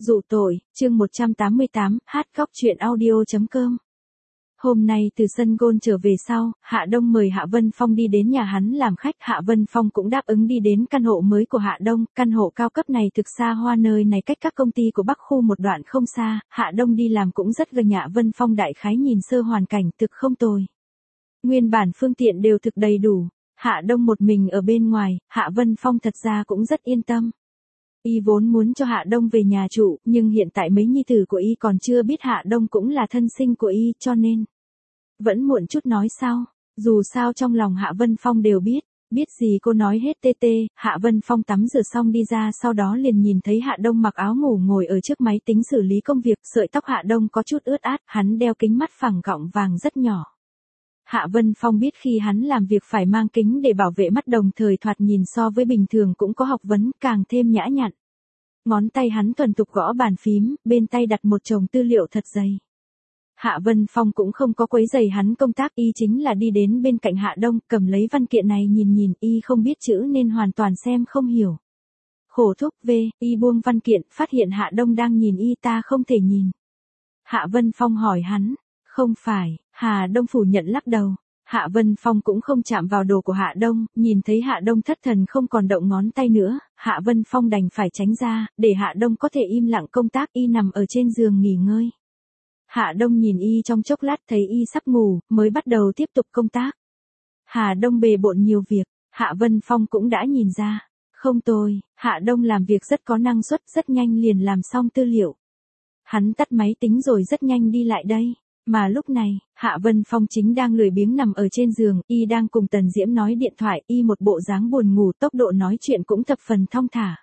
Dụ tội, chương 188, hát góc truyện audio.com. Hôm nay từ sân golf trở về sau, Hạ Đông mời Hạ Vân Phong đi đến nhà hắn làm khách. Hạ Vân Phong cũng đáp ứng đi đến căn hộ mới của Hạ Đông. Căn hộ cao cấp này thực xa hoa, nơi này cách các công ty của Bắc khu một đoạn không xa. Hạ Đông đi làm cũng rất gần. Hạ Vân Phong đại khái nhìn sơ hoàn cảnh thực không tồi. Nguyên bản phương tiện đều thực đầy đủ. Hạ Đông một mình ở bên ngoài, Hạ Vân Phong thật ra cũng rất yên tâm. Y vốn muốn cho Hạ Đông về nhà trụ, nhưng hiện tại mấy nhi tử của Y còn chưa biết Hạ Đông cũng là thân sinh của Y, cho nên vẫn muộn chút nói sau. Dù sao trong lòng Hạ Vân Phong đều biết gì cô nói hết tê. Hạ Vân Phong tắm rửa xong đi ra, sau đó liền nhìn thấy Hạ Đông mặc áo ngủ ngồi ở trước máy tính xử lý công việc. Sợi tóc Hạ Đông có chút ướt át, hắn đeo kính mắt phẳng gọng vàng rất nhỏ. Hạ Vân Phong biết khi hắn làm việc phải mang kính để bảo vệ mắt, đồng thời thoạt nhìn so với bình thường cũng có học vấn, càng thêm nhã nhặn. Ngón tay hắn thuần thục gõ bàn phím, bên tay đặt một chồng tư liệu thật dày. Hạ Vân Phong cũng không có quấy rầy hắn công tác, Y chính là đi đến bên cạnh Hạ Đông, cầm lấy văn kiện này nhìn, Y không biết chữ nên hoàn toàn xem không hiểu. Khổ thúc Y buông văn kiện, phát hiện Hạ Đông đang nhìn Y. Ta không thể nhìn. Hạ Vân Phong hỏi hắn. Không phải, Hạ Đông phủ nhận lắc đầu. Hạ Vân Phong cũng không chạm vào đồ của Hạ Đông, nhìn thấy Hạ Đông thất thần không còn động ngón tay nữa, Hạ Vân Phong đành phải tránh ra, để Hạ Đông có thể im lặng công tác. Y nằm ở trên giường nghỉ ngơi. Hạ Đông nhìn Y trong chốc lát, thấy Y sắp ngủ, mới bắt đầu tiếp tục công tác. Hạ Đông bề bộn nhiều việc, Hạ Vân Phong cũng đã nhìn ra. Không tồi, Hạ Đông làm việc rất có năng suất, rất nhanh liền làm xong tư liệu. Hắn tắt máy tính rồi rất nhanh đi lại đây. Mà lúc này, Hạ Vân Phong chính đang lười biếng nằm ở trên giường, Y đang cùng Tần Diễm nói điện thoại. Y một bộ dáng buồn ngủ, tốc độ nói chuyện cũng thập phần thong thả.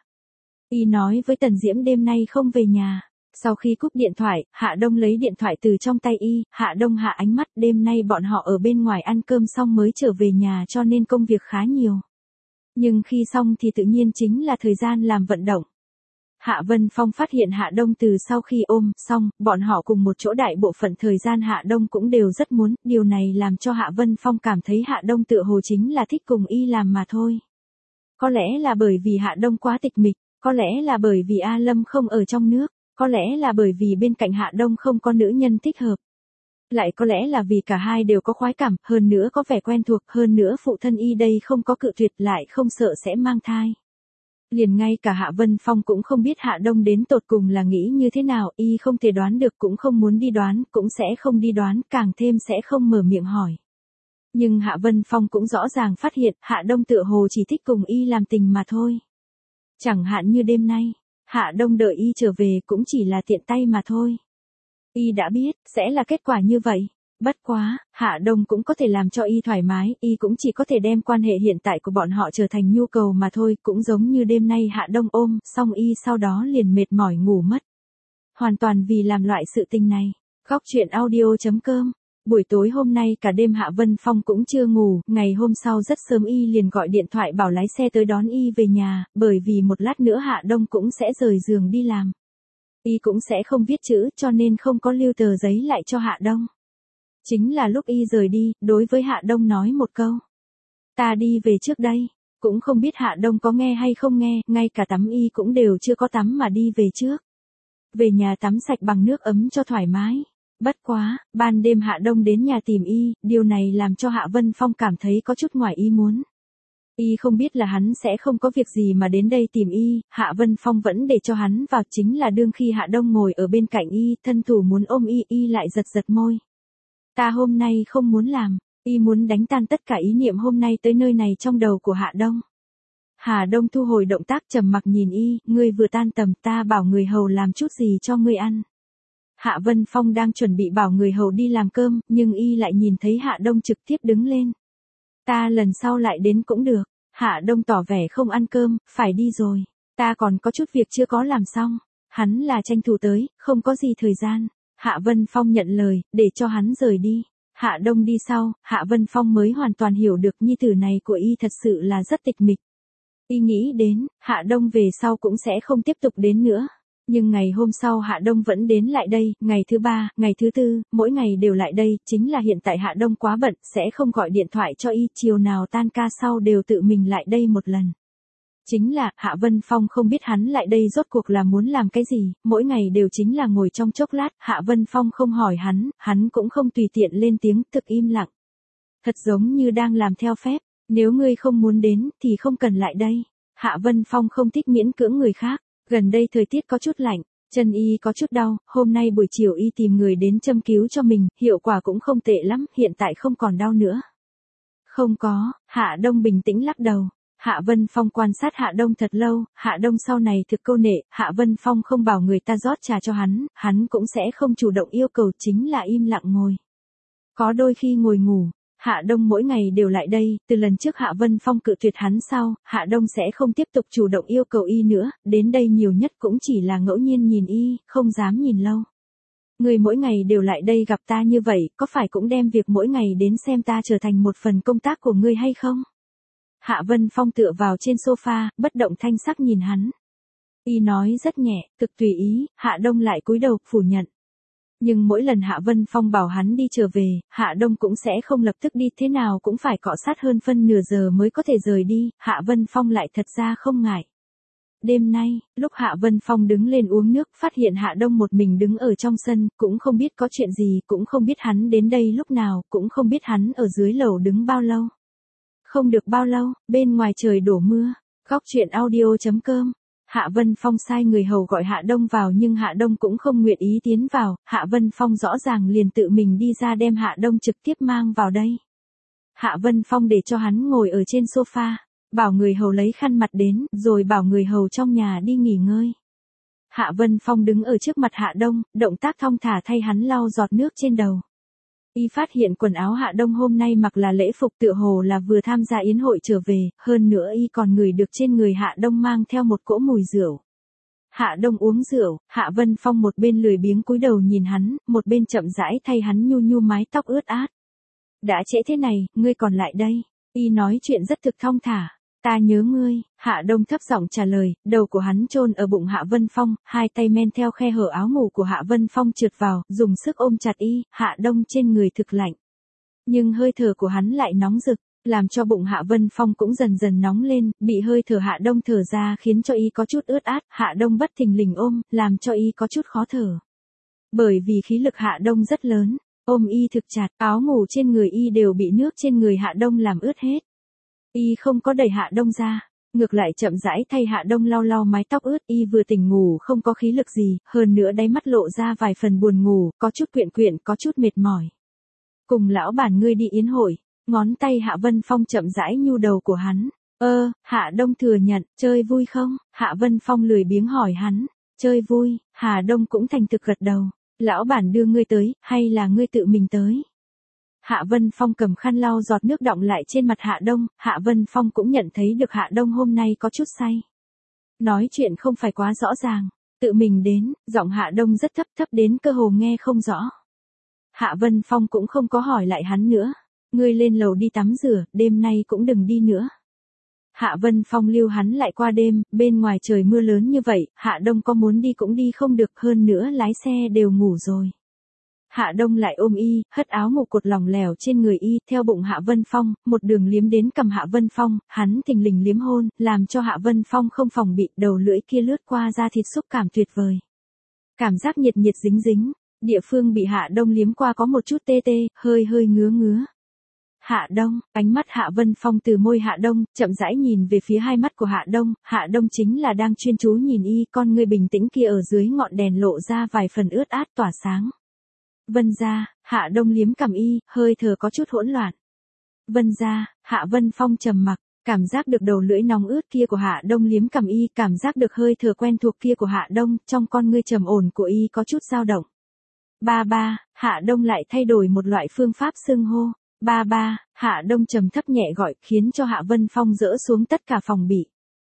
Y nói với Tần Diễm đêm nay không về nhà. Sau khi cúp điện thoại, Hạ Đông lấy điện thoại từ trong tay Y. Hạ Đông hạ ánh mắt, đêm nay bọn họ ở bên ngoài ăn cơm xong mới trở về nhà, cho nên công việc khá nhiều. Nhưng khi xong thì tự nhiên chính là thời gian làm vận động. Hạ Vân Phong phát hiện Hạ Đông từ sau khi ôm xong, bọn họ cùng một chỗ đại bộ phận thời gian Hạ Đông cũng đều rất muốn. Điều này làm cho Hạ Vân Phong cảm thấy Hạ Đông tựa hồ chính là thích cùng Y làm mà thôi. Có lẽ là bởi vì Hạ Đông quá tịch mịch, có lẽ là bởi vì A Lâm không ở trong nước, có lẽ là bởi vì bên cạnh Hạ Đông không có nữ nhân thích hợp. Lại có lẽ là vì cả hai đều có khoái cảm, hơn nữa có vẻ quen thuộc, hơn nữa phụ thân Y đây không có cự tuyệt, lại không sợ sẽ mang thai. Liền ngay cả Hạ Vân Phong cũng không biết Hạ Đông đến tột cùng là nghĩ như thế nào. Y không thể đoán được, cũng không muốn đi đoán, cũng sẽ không đi đoán, càng thêm sẽ không mở miệng hỏi. Nhưng Hạ Vân Phong cũng rõ ràng phát hiện, Hạ Đông tựa hồ chỉ thích cùng Y làm tình mà thôi. Chẳng hạn như đêm nay, Hạ Đông đợi Y trở về cũng chỉ là tiện tay mà thôi. Y đã biết, sẽ là kết quả như vậy. Bất quá, Hạ Đông cũng có thể làm cho Y thoải mái, Y cũng chỉ có thể đem quan hệ hiện tại của bọn họ trở thành nhu cầu mà thôi, cũng giống như đêm nay Hạ Đông ôm, xong Y sau đó liền mệt mỏi ngủ mất. Hoàn toàn vì làm loại sự tình này. Góc truyện audio.com. Buổi tối hôm nay cả đêm Hạ Vân Phong cũng chưa ngủ, ngày hôm sau rất sớm Y liền gọi điện thoại bảo lái xe tới đón Y về nhà, bởi vì một lát nữa Hạ Đông cũng sẽ rời giường đi làm. Y cũng sẽ không viết chữ, cho nên không có lưu tờ giấy lại cho Hạ Đông. Chính là lúc Y rời đi, đối với Hạ Đông nói một câu. Ta đi về trước đây. Cũng không biết Hạ Đông có nghe hay không nghe, ngay cả tắm Y cũng đều chưa có tắm mà đi về trước. Về nhà tắm sạch bằng nước ấm cho thoải mái. Bất quá, ban đêm Hạ Đông đến nhà tìm Y, điều này làm cho Hạ Vân Phong cảm thấy có chút ngoài ý muốn. Y không biết là hắn sẽ không có việc gì mà đến đây tìm Y, Hạ Vân Phong vẫn để cho hắn vào, chính là đương khi Hạ Đông ngồi ở bên cạnh Y, thân thủ muốn ôm Y, Y lại giật môi. Ta hôm nay không muốn làm. Y muốn đánh tan tất cả ý niệm hôm nay tới nơi này trong đầu của Hạ Đông. Hạ Đông thu hồi động tác, trầm mặc nhìn Y. Ngươi vừa tan tầm, ta bảo người hầu làm chút gì cho ngươi ăn. Hạ Vân Phong đang chuẩn bị bảo người hầu đi làm cơm, nhưng Y lại nhìn thấy Hạ Đông trực tiếp đứng lên. Ta lần sau lại đến cũng được. Hạ Đông tỏ vẻ không ăn cơm, phải đi rồi. Ta còn có chút việc chưa có làm xong. Hắn là tranh thủ tới, không có gì thời gian. Hạ Vân Phong nhận lời, để cho hắn rời đi. Hạ Đông đi sau, Hạ Vân Phong mới hoàn toàn hiểu được nhi tử này của Y thật sự là rất tịch mịch. Y nghĩ đến, Hạ Đông về sau cũng sẽ không tiếp tục đến nữa. Nhưng ngày hôm sau Hạ Đông vẫn đến lại đây, ngày thứ 3, ngày thứ 4, mỗi ngày đều lại đây, chính là hiện tại Hạ Đông quá bận, sẽ không gọi điện thoại cho Y, chiều nào tan ca sau đều tự mình lại đây một lần. Chính là, Hạ Vân Phong không biết hắn lại đây rốt cuộc là muốn làm cái gì, mỗi ngày đều chính là ngồi trong chốc lát, Hạ Vân Phong không hỏi hắn cũng không tùy tiện lên tiếng, thực im lặng. Thật giống như đang làm theo phép, nếu ngươi không muốn đến, thì không cần lại đây. Hạ Vân Phong không thích miễn cưỡng người khác, gần đây thời tiết có chút lạnh, chân y có chút đau, hôm nay buổi chiều y tìm người đến châm cứu cho mình, hiệu quả cũng không tệ lắm, hiện tại không còn đau nữa. Không có, Hạ Đông bình tĩnh lắc đầu. Hạ Vân Phong quan sát Hạ Đông thật lâu, Hạ Đông sau này thực câu nệ, Hạ Vân Phong không bảo người ta rót trà cho hắn cũng sẽ không chủ động yêu cầu, chính là im lặng ngồi. Có đôi khi ngồi ngủ, Hạ Đông mỗi ngày đều lại đây, từ lần trước Hạ Vân Phong cự tuyệt hắn sau, Hạ Đông sẽ không tiếp tục chủ động yêu cầu y nữa, đến đây nhiều nhất cũng chỉ là ngẫu nhiên nhìn y, không dám nhìn lâu. Người mỗi ngày đều lại đây gặp ta như vậy, có phải cũng đem việc mỗi ngày đến xem ta trở thành một phần công tác của ngươi hay không? Hạ Vân Phong tựa vào trên sofa, bất động thanh sắc nhìn hắn. Y nói rất nhẹ, cực tùy ý, Hạ Đông lại cúi đầu, phủ nhận. Nhưng mỗi lần Hạ Vân Phong bảo hắn đi trở về, Hạ Đông cũng sẽ không lập tức đi, thế nào cũng phải cọ sát hơn phân nửa giờ mới có thể rời đi, Hạ Vân Phong lại thật ra không ngại. Đêm nay, lúc Hạ Vân Phong đứng lên uống nước, phát hiện Hạ Đông một mình đứng ở trong sân, cũng không biết có chuyện gì, cũng không biết hắn đến đây lúc nào, cũng không biết hắn ở dưới lầu đứng bao lâu. Không được bao lâu, bên ngoài trời đổ mưa. Góc chuyện audio.com. Hạ Vân Phong sai người hầu gọi Hạ Đông vào nhưng Hạ Đông cũng không nguyện ý tiến vào, Hạ Vân Phong rõ ràng liền tự mình đi ra đem Hạ Đông trực tiếp mang vào đây. Hạ Vân Phong để cho hắn ngồi ở trên sofa, bảo người hầu lấy khăn mặt đến, rồi bảo người hầu trong nhà đi nghỉ ngơi. Hạ Vân Phong đứng ở trước mặt Hạ Đông, động tác thong thả thay hắn lau giọt nước trên đầu. Y phát hiện quần áo Hạ Đông hôm nay mặc là lễ phục, tựa hồ là vừa tham gia yến hội trở về, hơn nữa y còn ngửi được trên người Hạ Đông mang theo một cỗ mùi rượu. Hạ Đông uống rượu, Hạ Vân Phong một bên lười biếng cúi đầu nhìn hắn, một bên chậm rãi thay hắn nhu nhu mái tóc ướt át. Đã trễ thế này, ngươi còn lại đây. Y nói chuyện rất thực thong thả. Ta nhớ ngươi, Hạ Đông thấp giọng trả lời, đầu của hắn chôn ở bụng Hạ Vân Phong, hai tay men theo khe hở áo ngủ của Hạ Vân Phong trượt vào, dùng sức ôm chặt y, Hạ Đông trên người thực lạnh. Nhưng hơi thở của hắn lại nóng rực, làm cho bụng Hạ Vân Phong cũng dần dần nóng lên, bị hơi thở Hạ Đông thở ra khiến cho y có chút ướt át, Hạ Đông bất thình lình ôm, làm cho y có chút khó thở. Bởi vì khí lực Hạ Đông rất lớn, ôm y thực chặt, áo ngủ trên người y đều bị nước trên người Hạ Đông làm ướt hết. Y không có đẩy Hạ Đông ra, ngược lại chậm rãi thay Hạ Đông lau lau mái tóc ướt, y vừa tỉnh ngủ không có khí lực gì, hơn nữa đáy mắt lộ ra vài phần buồn ngủ, có chút quyện, có chút mệt mỏi. Cùng lão bản ngươi đi yến hội, ngón tay Hạ Vân Phong chậm rãi nhu đầu của hắn. Hạ Đông thừa nhận, chơi vui không? Hạ Vân Phong lười biếng hỏi hắn, chơi vui, Hạ Đông cũng thành thực gật đầu. Lão bản đưa ngươi tới, hay là ngươi tự mình tới? Hạ Vân Phong cầm khăn lau giọt nước đọng lại trên mặt Hạ Đông, Hạ Vân Phong cũng nhận thấy được Hạ Đông hôm nay có chút say. Nói chuyện không phải quá rõ ràng, tự mình đến, giọng Hạ Đông rất thấp đến cơ hồ nghe không rõ. Hạ Vân Phong cũng không có hỏi lại hắn nữa, ngươi lên lầu đi tắm rửa, đêm nay cũng đừng đi nữa. Hạ Vân Phong lưu hắn lại qua đêm, bên ngoài trời mưa lớn như vậy, Hạ Đông có muốn đi cũng đi không được, hơn nữa lái xe đều ngủ rồi. Hạ Đông lại ôm y, hất áo ngủ cột lỏng lẻo trên người y, theo bụng Hạ Vân Phong, một đường liếm đến cằm Hạ Vân Phong, hắn thình lình liếm hôn, làm cho Hạ Vân Phong không phòng bị, đầu lưỡi kia lướt qua da thịt xúc cảm tuyệt vời. Cảm giác nhiệt dính dính, địa phương bị Hạ Đông liếm qua có một chút tê, hơi ngứa. Hạ Đông, ánh mắt Hạ Vân Phong từ môi Hạ Đông, chậm rãi nhìn về phía hai mắt của Hạ Đông chính là đang chuyên chú nhìn y, con ngươi bình tĩnh kia ở dưới ngọn đèn lộ ra vài phần ướt át tỏa sáng. Vân gia, Hạ Đông liếm cằm y, hơi thở có chút hỗn loạn. Vân gia, Hạ Vân Phong trầm mặc, cảm giác được đầu lưỡi nóng ướt kia của Hạ Đông liếm cằm y, cảm giác được hơi thở quen thuộc kia của Hạ Đông, trong con ngươi trầm ổn của y có chút dao động. Ba, Hạ Đông lại thay đổi một loại phương pháp xưng hô. Ba, Hạ Đông trầm thấp nhẹ gọi, khiến cho Hạ Vân Phong dỡ xuống tất cả phòng bị.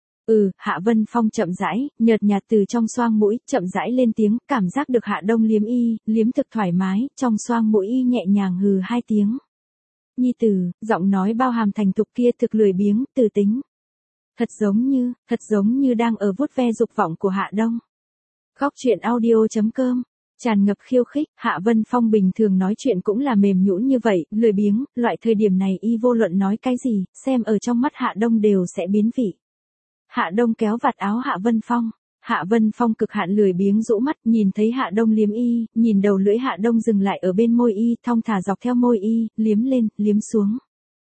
Hạ Vân Phong chậm rãi, nhợt nhạt từ trong xoang mũi, chậm rãi lên tiếng, cảm giác được Hạ Đông liếm y, liếm thực thoải mái, trong xoang mũi y nhẹ nhàng hừ hai tiếng. Nhi tử, giọng nói bao hàm thành thục kia thực lười biếng, từ tính. Thật giống như đang ở vuốt ve dục vọng của Hạ Đông. Góc chuyện audio.com. Tràn ngập khiêu khích, Hạ Vân Phong bình thường nói chuyện cũng là mềm nhũn như vậy, lười biếng, loại thời điểm này y vô luận nói cái gì, xem ở trong mắt Hạ Đông đều sẽ biến vị. Hạ Đông kéo vạt áo Hạ Vân Phong. Hạ Vân Phong cực hạn lười biếng rũ mắt, nhìn thấy Hạ Đông liếm y, nhìn đầu lưỡi Hạ Đông dừng lại ở bên môi y, thong thả dọc theo môi y, liếm lên, liếm xuống.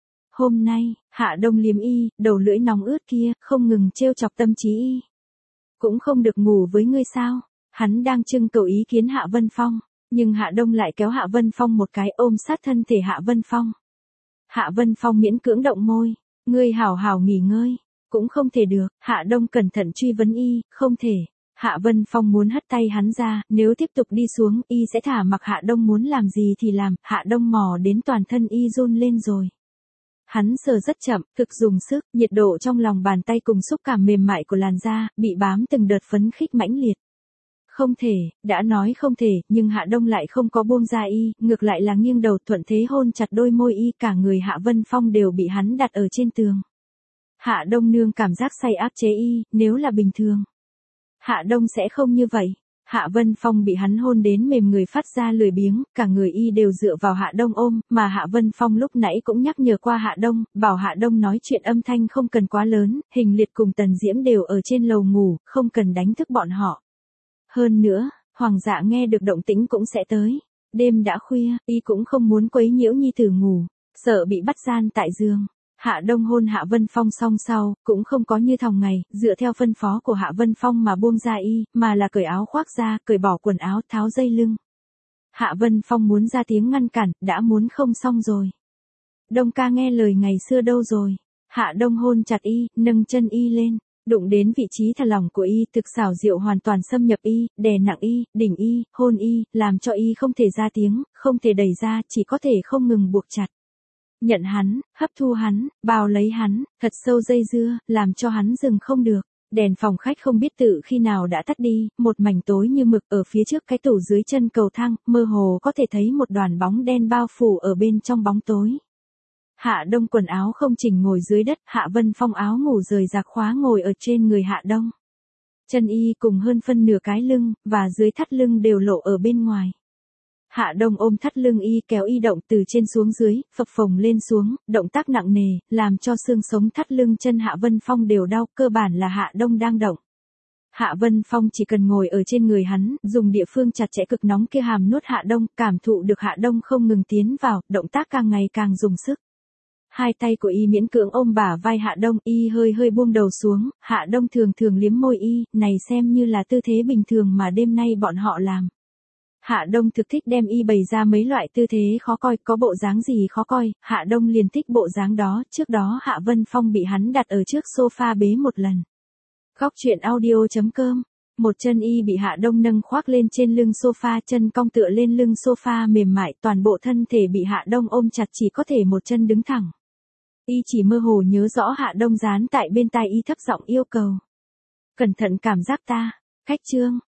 Hôm nay, Hạ Đông liếm y, đầu lưỡi nóng ướt kia, không ngừng trêu chọc tâm trí y. Cũng không được ngủ với ngươi sao? Hắn đang trưng cầu ý kiến Hạ Vân Phong, nhưng Hạ Đông lại kéo Hạ Vân Phong một cái ôm sát thân thể Hạ Vân Phong. Hạ Vân Phong miễn cưỡng động môi, ngươi hảo hảo nghỉ ngơi. Cũng không thể được, Hạ Đông cẩn thận truy vấn y, không thể. Hạ Vân Phong muốn hất tay hắn ra, nếu tiếp tục đi xuống, y sẽ thả mặc Hạ Đông muốn làm gì thì làm, Hạ Đông mò đến toàn thân y run lên rồi. Hắn sờ rất chậm, thực dùng sức, nhiệt độ trong lòng bàn tay cùng xúc cảm mềm mại của làn da, bị bám từng đợt phấn khích mãnh liệt. Không thể, đã nói không thể, nhưng Hạ Đông lại không có buông ra y, ngược lại là nghiêng đầu thuận thế hôn chặt đôi môi y, cả người Hạ Vân Phong đều bị hắn đặt ở trên tường. Hạ Đông nương cảm giác say áp chế y, nếu là bình thường. Hạ Đông sẽ không như vậy. Hạ Vân Phong bị hắn hôn đến mềm người phát ra lười biếng, cả người y đều dựa vào Hạ Đông ôm, mà Hạ Vân Phong lúc nãy cũng nhắc nhở qua Hạ Đông, bảo Hạ Đông nói chuyện âm thanh không cần quá lớn, Hình Liệt cùng Tần Diễm đều ở trên lầu ngủ, không cần đánh thức bọn họ. Hơn nữa, Hoàng dạ nghe được động tĩnh cũng sẽ tới. Đêm đã khuya, y cũng không muốn quấy nhiễu nhi tử ngủ, sợ bị bắt gian tại giường. Hạ Đông hôn Hạ Vân Phong xong sau, cũng không có như thòng ngày, dựa theo phân phó của Hạ Vân Phong mà buông ra y, mà là cởi áo khoác ra, cởi bỏ quần áo, tháo dây lưng. Hạ Vân Phong muốn ra tiếng ngăn cản, đã muốn không xong rồi. Đông ca nghe lời ngày xưa đâu rồi. Hạ Đông hôn chặt y, nâng chân y lên, đụng đến vị trí thả lỏng của y, thực xảo diệu hoàn toàn xâm nhập y, đè nặng y, đỉnh y, hôn y, làm cho y không thể ra tiếng, không thể đẩy ra, chỉ có thể không ngừng buộc chặt. Nhận hắn, hấp thu hắn, bao lấy hắn, thật sâu dây dưa, làm cho hắn dừng không được. Đèn phòng khách không biết tự khi nào đã tắt đi, một mảnh tối như mực ở phía trước cái tủ dưới chân cầu thang, mơ hồ có thể thấy một đoàn bóng đen bao phủ ở bên trong bóng tối. Hạ Đông quần áo không chỉnh ngồi dưới đất, Hạ Vân Phong áo ngủ rời giặc khóa ngồi ở trên người Hạ Đông. Chân y cùng hơn phân nửa cái lưng, và dưới thắt lưng đều lộ ở bên ngoài. Hạ Đông ôm thắt lưng y kéo y động từ trên xuống dưới, phập phồng lên xuống, động tác nặng nề, làm cho xương sống thắt lưng chân Hạ Vân Phong đều đau, cơ bản là Hạ Đông đang động. Hạ Vân Phong chỉ cần ngồi ở trên người hắn, dùng địa phương chặt chẽ cực nóng kia hàm nuốt Hạ Đông, cảm thụ được Hạ Đông không ngừng tiến vào, động tác càng ngày càng dùng sức. Hai tay của y miễn cưỡng ôm bả vai Hạ Đông, y hơi hơi buông đầu xuống, Hạ Đông thường thường liếm môi y, này xem như là tư thế bình thường mà đêm nay bọn họ làm. Hạ Đông thực thích đem y bày ra mấy loại tư thế khó coi, có bộ dáng gì khó coi, Hạ Đông liền thích bộ dáng đó, trước đó Hạ Vân Phong bị hắn đặt ở trước sofa bế một lần. Góc truyện audio.com. Một chân y bị Hạ Đông nâng khoác lên trên lưng sofa, chân cong tựa lên lưng sofa mềm mại, toàn bộ thân thể bị Hạ Đông ôm chặt, chỉ có thể một chân đứng thẳng. Y chỉ mơ hồ nhớ rõ Hạ Đông dán tại bên tai y thấp giọng yêu cầu. Cẩn thận cảm giác ta. Khách trương.